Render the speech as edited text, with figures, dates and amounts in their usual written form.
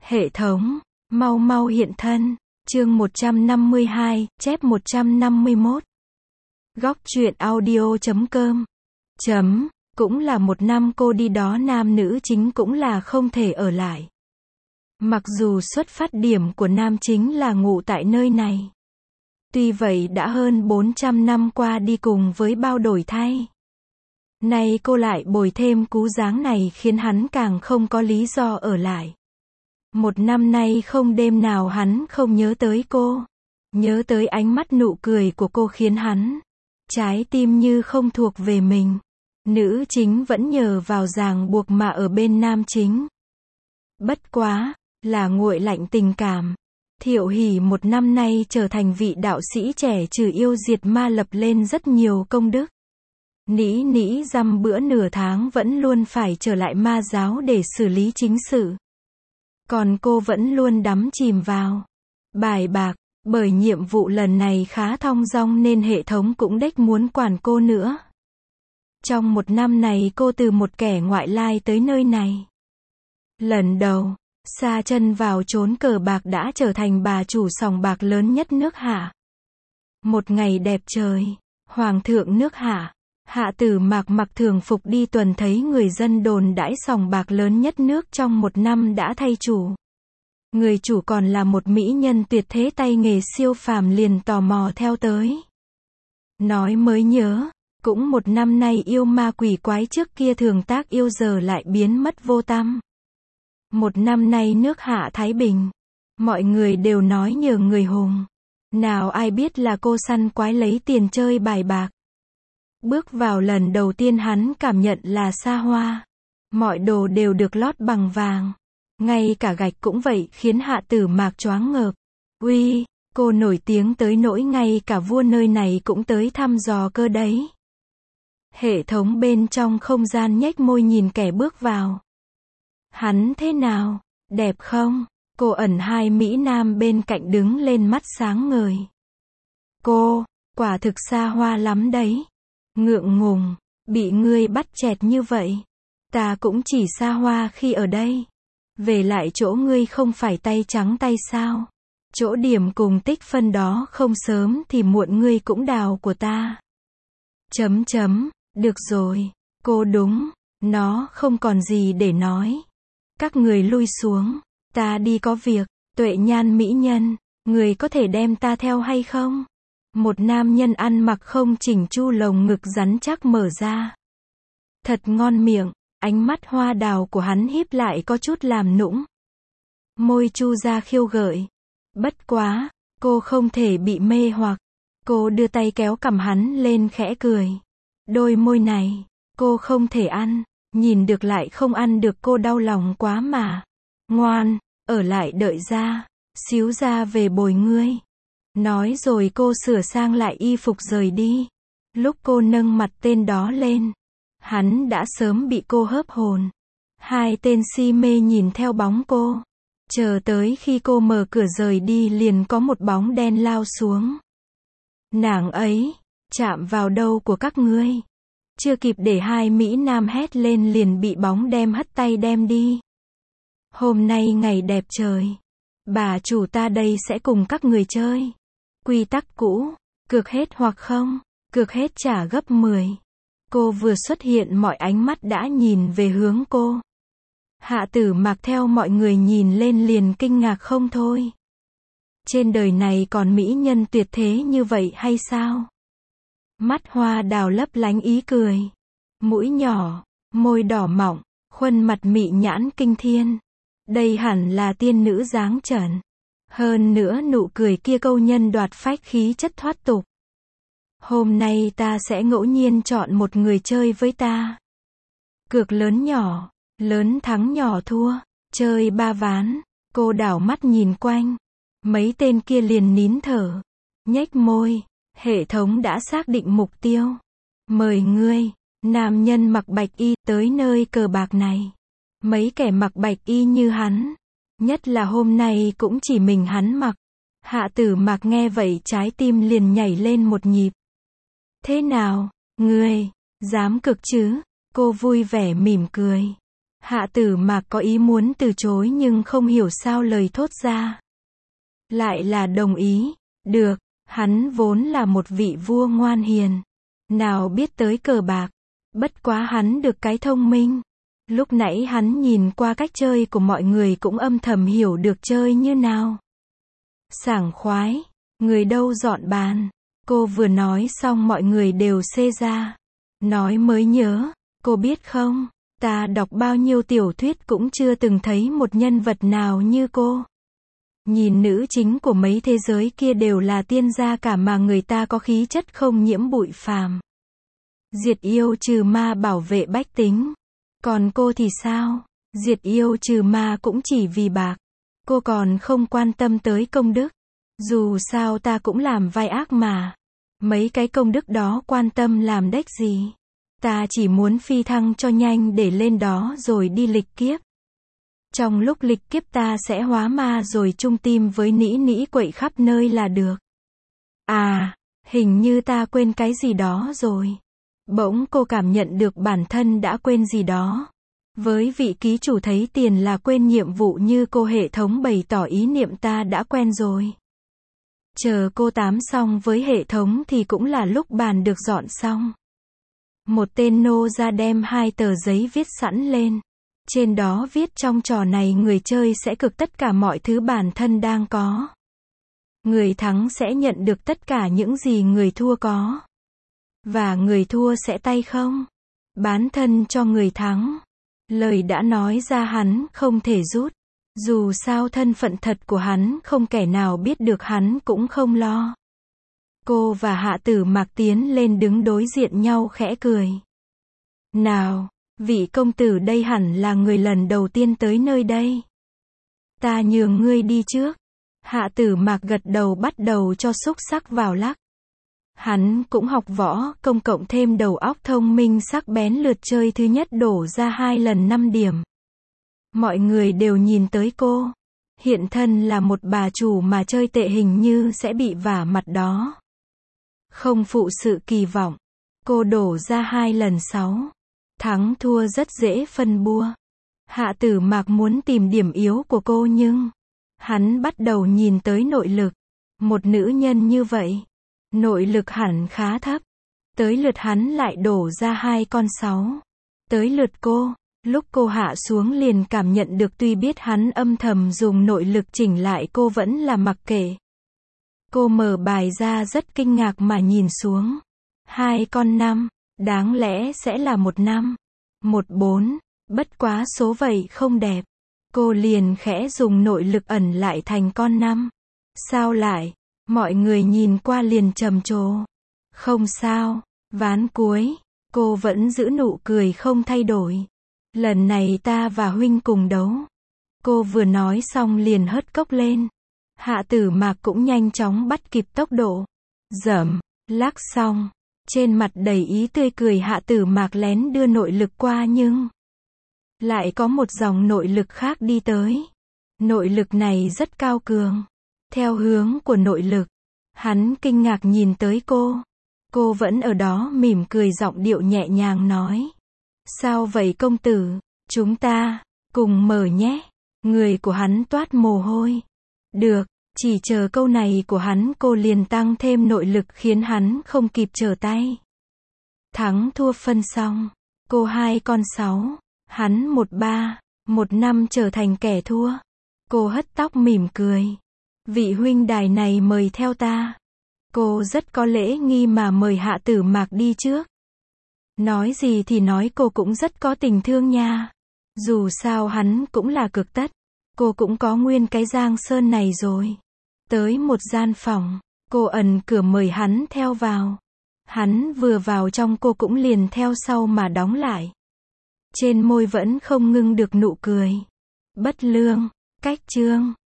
Hệ thống, mau mau hiện thân. Chương 152, chép 151. Góc truyện audio.com. Cũng là một năm cô đi đó, nam nữ chính cũng là không thể ở lại. Mặc dù xuất phát điểm của nam chính là ngụ tại nơi này. Tuy vậy đã hơn 400 năm qua đi cùng với bao đổi thay. Nay cô lại bồi thêm cú dáng này khiến hắn càng không có lý do ở lại. Một năm nay không đêm nào hắn không nhớ tới cô. Nhớ tới ánh mắt nụ cười của cô khiến hắn trái tim như không thuộc về mình. Nữ chính vẫn nhờ vào ràng buộc mà ở bên nam chính. Bất quá, là nguội lạnh tình cảm. Thiệu Hỷ một năm nay trở thành vị đạo sĩ trẻ trừ yêu diệt ma, lập lên rất nhiều công đức. Nĩ nĩ dăm bữa nửa tháng vẫn luôn phải trở lại ma giáo để xử lý chính sự. Còn cô vẫn luôn đắm chìm vào bài bạc, bởi nhiệm vụ lần này khá thong dong nên hệ thống cũng đếch muốn quản cô nữa. Trong một năm này cô từ một kẻ ngoại lai tới nơi này. Lần đầu, sa chân vào chốn cờ bạc đã trở thành bà chủ sòng bạc lớn nhất nước Hạ. Một ngày đẹp trời, Hoàng thượng nước Hạ, Hạ Tử Mạc mặc thường phục đi tuần thấy người dân đồn đãi sòng bạc lớn nhất nước trong một năm đã thay chủ. Người chủ còn là một mỹ nhân tuyệt thế tay nghề siêu phàm, liền tò mò theo tới. Nói mới nhớ, cũng một năm nay yêu ma quỷ quái trước kia thường tác yêu giờ lại biến mất vô tăm. Một năm nay nước Hạ thái bình. Mọi người đều nói nhờ người hùng. Nào ai biết là cô săn quái lấy tiền chơi bài bạc. Bước vào lần đầu tiên hắn cảm nhận là xa hoa. Mọi đồ đều được lót bằng vàng. Ngay cả gạch cũng vậy, khiến Hạ Tử Mạc choáng ngợp. Uy, cô nổi tiếng tới nỗi ngay cả vua nơi này cũng tới thăm dò cơ đấy. Hệ thống bên trong không gian nhếch môi nhìn kẻ bước vào. Hắn thế nào? Đẹp không? Cô ẩn hai mỹ nam bên cạnh đứng lên mắt sáng ngời. Cô, quả thực xa hoa lắm đấy. Ngượng ngùng, bị ngươi bắt chẹt như vậy. Ta cũng chỉ xa hoa khi ở đây. Về lại chỗ ngươi không phải tay trắng tay sao? Chỗ điểm cùng tích phân đó không sớm thì muộn ngươi cũng đào của ta. Được rồi, cô đúng, nó không còn gì để nói. Các người lui xuống, ta đi có việc. Tuệ Nhan mỹ nhân, người có thể đem ta theo hay không? Một nam nhân ăn mặc không chỉnh chu, lồng ngực rắn chắc mở ra. Thật ngon miệng, ánh mắt hoa đào của hắn híp lại có chút làm nũng. Môi chu ra khiêu gợi. Bất quá, cô không thể bị mê hoặc. Cô đưa tay kéo cằm hắn lên khẽ cười. Đôi môi này, cô không thể ăn. Nhìn được lại không ăn được, cô đau lòng quá mà. Ngoan, ở lại đợi ra. Xíu ra về bồi ngươi. Nói rồi cô sửa sang lại y phục rời đi. Lúc cô nâng mặt tên đó lên, hắn đã sớm bị cô hớp hồn. Hai tên si mê nhìn theo bóng cô. Chờ tới khi cô mở cửa rời đi liền có một bóng đen lao xuống. Nàng ấy, chạm vào đâu của các ngươi? Chưa kịp để hai mỹ nam hét lên liền bị bóng đem hất tay đem đi. Hôm nay ngày đẹp trời. Bà chủ ta đây sẽ cùng các người chơi. Quy tắc cũ, cược hết hoặc không, cược hết trả gấp 10. Cô vừa xuất hiện mọi ánh mắt đã nhìn về hướng cô. Hạ Tử Mạc theo mọi người nhìn lên liền kinh ngạc không thôi. Trên đời này còn mỹ nhân tuyệt thế như vậy hay sao? Mắt hoa đào lấp lánh ý cười. Mũi nhỏ, môi đỏ mọng, khuôn mặt mị nhãn kinh thiên. Đây hẳn là tiên nữ dáng trần. Hơn nữa nụ cười kia câu nhân đoạt phách, khí chất thoát tục. Hôm nay ta sẽ ngẫu nhiên chọn một người chơi với ta. Cược lớn nhỏ, lớn thắng nhỏ thua, chơi 3 ván. Cô đảo mắt nhìn quanh. Mấy tên kia liền nín thở, nhếch môi. Hệ thống đã xác định mục tiêu. Mời ngươi, nam nhân mặc bạch y, tới nơi cờ bạc này. Mấy kẻ mặc bạch y như hắn. Nhất là hôm nay cũng chỉ mình hắn mặc. Hạ Tử Mạc nghe vậy trái tim liền nhảy lên một nhịp. Thế nào, ngươi, dám cực chứ? Cô vui vẻ mỉm cười. Hạ Tử Mạc có ý muốn từ chối nhưng không hiểu sao lời thốt ra lại là đồng ý. Được, hắn vốn là một vị vua ngoan hiền, nào biết tới cờ bạc. Bất quá hắn được cái thông minh. Lúc nãy hắn nhìn qua cách chơi của mọi người cũng âm thầm hiểu được chơi như nào. Sảng khoái, người đâu dọn bàn. Cô vừa nói xong mọi người đều xê ra. Nói mới nhớ, cô biết không, ta đọc bao nhiêu tiểu thuyết cũng chưa từng thấy một nhân vật nào như cô. Nhìn nữ chính của mấy thế giới kia đều là tiên gia cả mà người ta có khí chất không nhiễm bụi phàm. Diệt yêu trừ ma bảo vệ bách tính. Còn cô thì sao? Diệt yêu trừ ma cũng chỉ vì bạc. Cô còn không quan tâm tới công đức. Dù sao ta cũng làm vai ác mà. Mấy cái công đức đó quan tâm làm đếch gì. Ta chỉ muốn phi thăng cho nhanh để lên đó rồi đi lịch kiếp. Trong lúc lịch kiếp ta sẽ hóa ma rồi chung tim với nĩ nĩ quậy khắp nơi là được. À, hình như ta quên cái gì đó rồi. Bỗng cô cảm nhận được bản thân đã quên gì đó. Với vị ký chủ thấy tiền là quên nhiệm vụ như cô, hệ thống bày tỏ ý niệm ta đã quen rồi. Chờ cô tám xong với hệ thống thì cũng là lúc bàn được dọn xong. Một tên nô ra đem 2 tờ giấy viết sẵn lên. Trên đó viết trong trò này người chơi sẽ cực tất cả mọi thứ bản thân đang có. Người thắng sẽ nhận được tất cả những gì người thua có. Và người thua sẽ tay không bán thân cho người thắng. Lời đã nói ra hắn không thể rút. Dù sao thân phận thật của hắn không kẻ nào biết được, hắn cũng không lo. Cô và Hạ Tử Mạc tiến lên đứng đối diện nhau khẽ cười. Nào, vị công tử đây hẳn là người lần đầu tiên tới nơi đây. Ta nhường ngươi đi trước. Hạ Tử Mạc gật đầu bắt đầu cho xúc sắc vào lắc. Hắn cũng học võ công cộng thêm đầu óc thông minh sắc bén, lượt chơi thứ nhất đổ ra 2 lần 5 điểm. Mọi người đều nhìn tới cô. Hiện thân là một bà chủ mà chơi tệ hình như sẽ bị vả mặt đó. Không phụ sự kỳ vọng. Cô đổ ra 2 lần 6. Thắng thua rất dễ phân bua. Hạ Tử Mạc muốn tìm điểm yếu của cô nhưng hắn bắt đầu nhìn tới nội lực. Một nữ nhân như vậy, nội lực hẳn khá thấp. Tới lượt hắn lại đổ ra 2 con 6. Tới lượt cô, lúc cô hạ xuống liền cảm nhận được tuy biết hắn âm thầm dùng nội lực chỉnh lại cô vẫn là mặc kệ. Cô mở bài ra rất kinh ngạc mà nhìn xuống. 2 con 5, đáng lẽ sẽ là 1 5, 1 4, bất quá số vậy không đẹp. Cô liền khẽ dùng nội lực ẩn lại thành con 5. Sao lại? Mọi người nhìn qua liền trầm trồ. Không sao, ván cuối, cô vẫn giữ nụ cười không thay đổi. Lần này ta và huynh cùng đấu. Cô vừa nói xong liền hất cốc lên. Hạ Tử Mạc cũng nhanh chóng bắt kịp tốc độ. Dẩm, lắc xong. Trên mặt đầy ý tươi cười, Hạ Tử Mạc lén đưa nội lực qua nhưng lại có một dòng nội lực khác đi tới. Nội lực này rất cao cường. Theo hướng của nội lực, hắn kinh ngạc nhìn tới cô. Cô vẫn ở đó mỉm cười, giọng điệu nhẹ nhàng nói. Sao vậy công tử, chúng ta cùng mở nhé. Người của hắn toát mồ hôi. Được, chỉ chờ câu này của hắn cô liền tăng thêm nội lực khiến hắn không kịp trở tay. Thắng thua phân xong. Cô 2 con 6, hắn 1 3, 1 5 trở thành kẻ thua. Cô hất tóc mỉm cười. Vị huynh đài này mời theo ta. Cô rất có lễ nghi mà mời Hạ Tử Mạc đi trước. Nói gì thì nói, cô cũng rất có tình thương nha. Dù sao hắn cũng là cực tất. Cô cũng có nguyên cái Giang Sơn này rồi. Tới một gian phòng, cô ẩn cửa mời hắn theo vào. Hắn vừa vào trong cô cũng liền theo sau mà đóng lại. Trên môi vẫn không ngưng được nụ cười. Bất lương, cách chương.